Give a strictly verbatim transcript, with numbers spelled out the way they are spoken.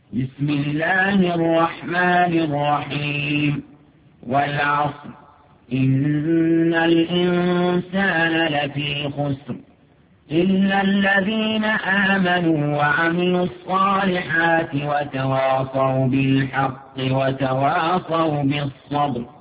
بسم الله الرحمن الرحيم والعصر إن الإنسان لفي خسر إلا الذين آمنوا وعملوا الصالحات وتواصوا بالحق وتواصوا بالصبر